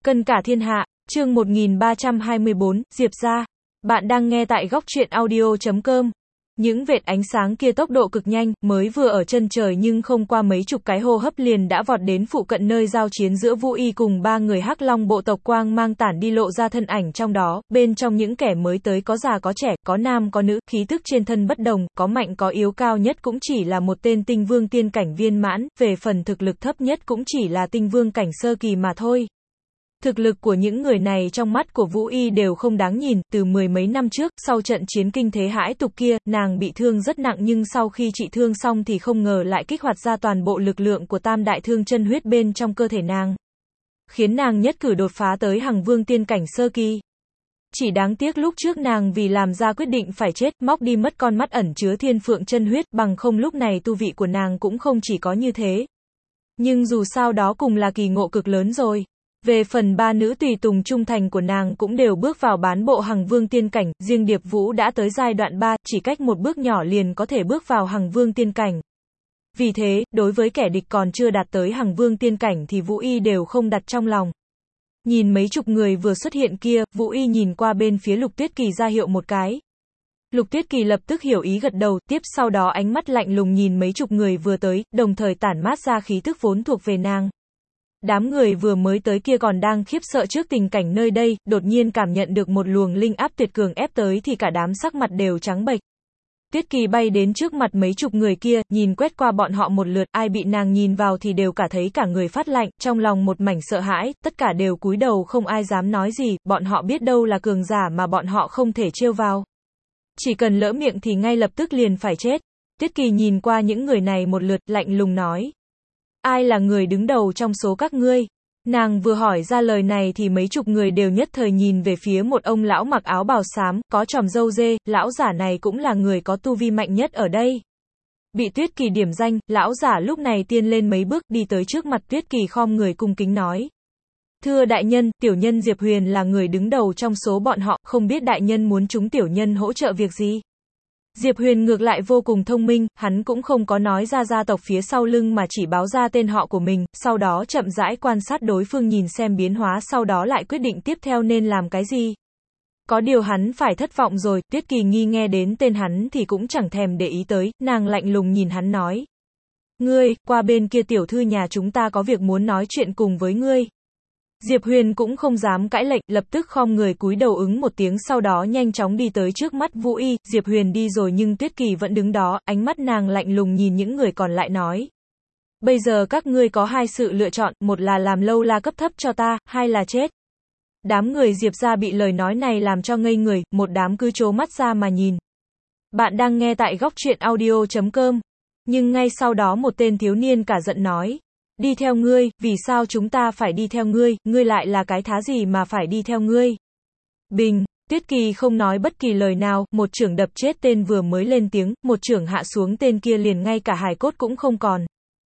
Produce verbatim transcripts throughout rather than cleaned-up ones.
Cân cả thiên hạ, chương một nghìn ba trăm hai mươi bốn, Diệp gia. Bạn đang nghe tại góc truyện audio chấm com. Những vệt ánh sáng kia tốc độ cực nhanh, mới vừa ở chân trời nhưng không qua mấy chục cái hô hấp liền đã vọt đến phụ cận nơi giao chiến giữa Vũ Y cùng ba người Hắc Long bộ tộc, quang mang tản đi lộ ra thân ảnh trong đó, bên trong những kẻ mới tới có già có trẻ, có nam có nữ, khí tức trên thân bất đồng, có mạnh có yếu, cao nhất cũng chỉ là một tên tinh vương tiên cảnh viên mãn, về phần thực lực thấp nhất cũng chỉ là tinh vương cảnh sơ kỳ mà thôi. Thực lực của những người này trong mắt của Vũ Y đều không đáng nhìn, từ mười mấy năm trước, sau trận chiến kinh thế hãi tục kia, nàng bị thương rất nặng nhưng sau khi trị thương xong thì không ngờ lại kích hoạt ra toàn bộ lực lượng của tam đại thương chân huyết bên trong cơ thể nàng. Khiến nàng nhất cử đột phá tới hằng vương tiên cảnh sơ kỳ. Chỉ đáng tiếc lúc trước nàng vì làm ra quyết định phải chết, móc đi mất con mắt ẩn chứa thiên phượng chân huyết, bằng không lúc này tu vị của nàng cũng không chỉ có như thế. Nhưng dù sao đó cùng là kỳ ngộ cực lớn rồi. Về phần ba nữ tùy tùng trung thành của nàng cũng đều bước vào bán bộ hằng vương tiên cảnh, riêng Điệp Vũ đã tới giai đoạn ba, chỉ cách một bước nhỏ liền có thể bước vào hằng vương tiên cảnh. Vì thế, đối với kẻ địch còn chưa đạt tới hằng vương tiên cảnh thì Vũ Y đều không đặt trong lòng. Nhìn mấy chục người vừa xuất hiện kia, Vũ Y nhìn qua bên phía Lục Tuyết Kỳ ra hiệu một cái. Lục Tuyết Kỳ lập tức hiểu ý gật đầu, tiếp sau đó ánh mắt lạnh lùng nhìn mấy chục người vừa tới, đồng thời tản mát ra khí tức vốn thuộc về nàng. Đám người vừa mới tới kia còn đang khiếp sợ trước tình cảnh nơi đây, đột nhiên cảm nhận được một luồng linh áp tuyệt cường ép tới thì cả đám sắc mặt đều trắng bệch. Tuyết Kỳ bay đến trước mặt mấy chục người kia, nhìn quét qua bọn họ một lượt, ai bị nàng nhìn vào thì đều cả thấy cả người phát lạnh, trong lòng một mảnh sợ hãi, tất cả đều cúi đầu không ai dám nói gì, bọn họ biết đâu là cường giả mà bọn họ không thể trêu vào. Chỉ cần lỡ miệng thì ngay lập tức liền phải chết. Tuyết Kỳ nhìn qua những người này một lượt, lạnh lùng nói. Ai là người đứng đầu trong số các ngươi? Nàng vừa hỏi ra lời này thì mấy chục người đều nhất thời nhìn về phía một ông lão mặc áo bào xám, có chòm râu dê, lão giả này cũng là người có tu vi mạnh nhất ở đây. Bị Tuyết Kỳ điểm danh, lão giả lúc này tiên lên mấy bước, đi tới trước mặt Tuyết Kỳ khom người cung kính nói. Thưa đại nhân, tiểu nhân Diệp Huyền là người đứng đầu trong số bọn họ, không biết đại nhân muốn chúng tiểu nhân hỗ trợ việc gì? Diệp Huyền ngược lại vô cùng thông minh, hắn cũng không có nói ra gia tộc phía sau lưng mà chỉ báo ra tên họ của mình, sau đó chậm rãi quan sát đối phương nhìn xem biến hóa, sau đó lại quyết định tiếp theo nên làm cái gì. Có điều hắn phải thất vọng rồi, Tuyết Kỳ nghi nghe đến tên hắn thì cũng chẳng thèm để ý tới, nàng lạnh lùng nhìn hắn nói. Ngươi, qua bên kia tiểu thư nhà chúng ta có việc muốn nói chuyện cùng với ngươi. Diệp Huyền cũng không dám cãi lệnh, lập tức khom người cúi đầu ứng một tiếng, sau đó nhanh chóng đi tới trước mắt Vũ Y. Diệp Huyền đi rồi nhưng Tuyết Kỳ vẫn đứng đó, ánh mắt nàng lạnh lùng nhìn những người còn lại nói. Bây giờ các ngươi có hai sự lựa chọn, một là làm lâu la cấp thấp cho ta, hai là chết. Đám người Diệp gia bị lời nói này làm cho ngây người, một đám cứ trố mắt ra mà nhìn. Bạn đang nghe tại góc truyện audio chấm com. Nhưng ngay sau đó một tên thiếu niên cả giận nói. Đi theo ngươi, vì sao chúng ta phải đi theo ngươi, ngươi lại là cái thá gì mà phải đi theo ngươi? Bình, Tuyết Kỳ không nói bất kỳ lời nào, một chưởng đập chết tên vừa mới lên tiếng, một chưởng hạ xuống tên kia liền ngay cả hài cốt cũng không còn.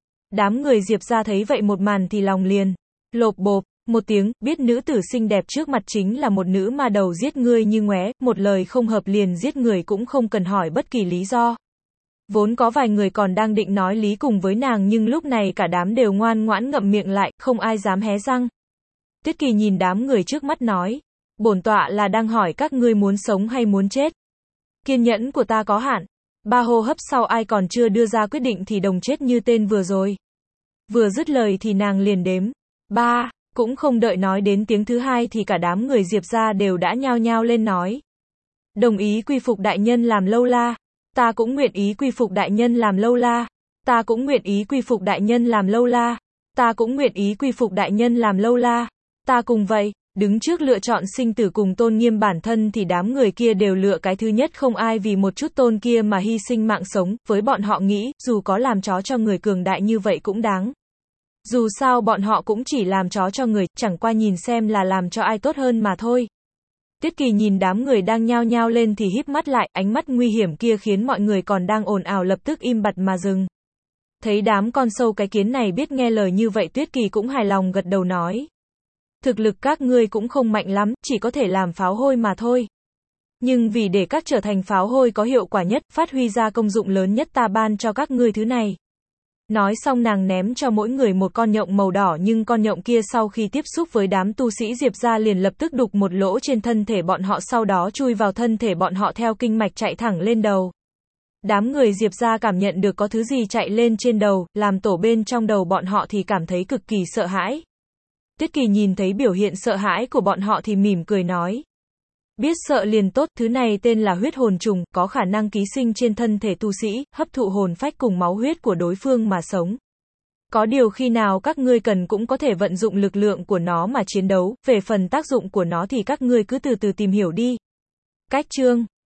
Đám người Diệp gia thấy vậy một màn thì lòng liền lộp bộp một tiếng, biết nữ tử xinh đẹp trước mặt chính là một nữ ma đầu giết ngươi như ngoé, một lời không hợp liền giết người cũng không cần hỏi bất kỳ lý do. Vốn có vài người còn đang định nói lý cùng với nàng nhưng lúc này cả đám đều ngoan ngoãn ngậm miệng lại, không ai dám hé răng. Tuyết Kỳ nhìn đám người trước mắt nói, bổn tọa là đang hỏi các ngươi muốn sống hay muốn chết. Kiên nhẫn của ta có hạn. Ba hô hấp sau ai còn chưa đưa ra quyết định thì đồng chết như tên vừa rồi. Vừa dứt lời thì nàng liền đếm. Ba, cũng không đợi nói đến tiếng thứ hai thì cả đám người Diệp gia đều đã nhao nhao lên nói. Đồng ý quy phục đại nhân làm lâu la. Ta cũng nguyện ý quy phục đại nhân làm lâu la. Ta cũng nguyện ý quy phục đại nhân làm lâu la. Ta cũng nguyện ý quy phục đại nhân làm lâu la. Ta cùng vậy, đứng trước lựa chọn sinh tử cùng tôn nghiêm bản thân thì đám người kia đều lựa cái thứ nhất, không ai vì một chút tôn kia mà hy sinh mạng sống, với bọn họ nghĩ, dù có làm chó cho người cường đại như vậy cũng đáng. Dù sao bọn họ cũng chỉ làm chó cho người, chẳng qua nhìn xem là làm cho ai tốt hơn mà thôi. Tuyết Kỳ nhìn đám người đang nhao nhao lên thì híp mắt lại, ánh mắt nguy hiểm kia khiến mọi người còn đang ồn ào lập tức im bặt mà dừng. Thấy đám con sâu cái kiến này biết nghe lời như vậy Tuyết Kỳ cũng hài lòng gật đầu nói. Thực lực các ngươi cũng không mạnh lắm, chỉ có thể làm pháo hôi mà thôi. Nhưng vì để các trở thành pháo hôi có hiệu quả nhất, phát huy ra công dụng lớn nhất ta ban cho các ngươi thứ này. Nói xong nàng ném cho mỗi người một con nhộng màu đỏ, nhưng con nhộng kia sau khi tiếp xúc với đám tu sĩ Diệp gia liền lập tức đục một lỗ trên thân thể bọn họ, sau đó chui vào thân thể bọn họ theo kinh mạch chạy thẳng lên đầu. Đám người Diệp gia cảm nhận được có thứ gì chạy lên trên đầu, làm tổ bên trong đầu bọn họ thì cảm thấy cực kỳ sợ hãi. Tuyết Kỳ nhìn thấy biểu hiện sợ hãi của bọn họ thì mỉm cười nói. Biết sợ liền tốt, thứ này tên là huyết hồn trùng, có khả năng ký sinh trên thân thể tu sĩ, hấp thụ hồn phách cùng máu huyết của đối phương mà sống. Có điều khi nào các ngươi cần cũng có thể vận dụng lực lượng của nó mà chiến đấu, về phần tác dụng của nó thì các ngươi cứ từ từ tìm hiểu đi. Cách chương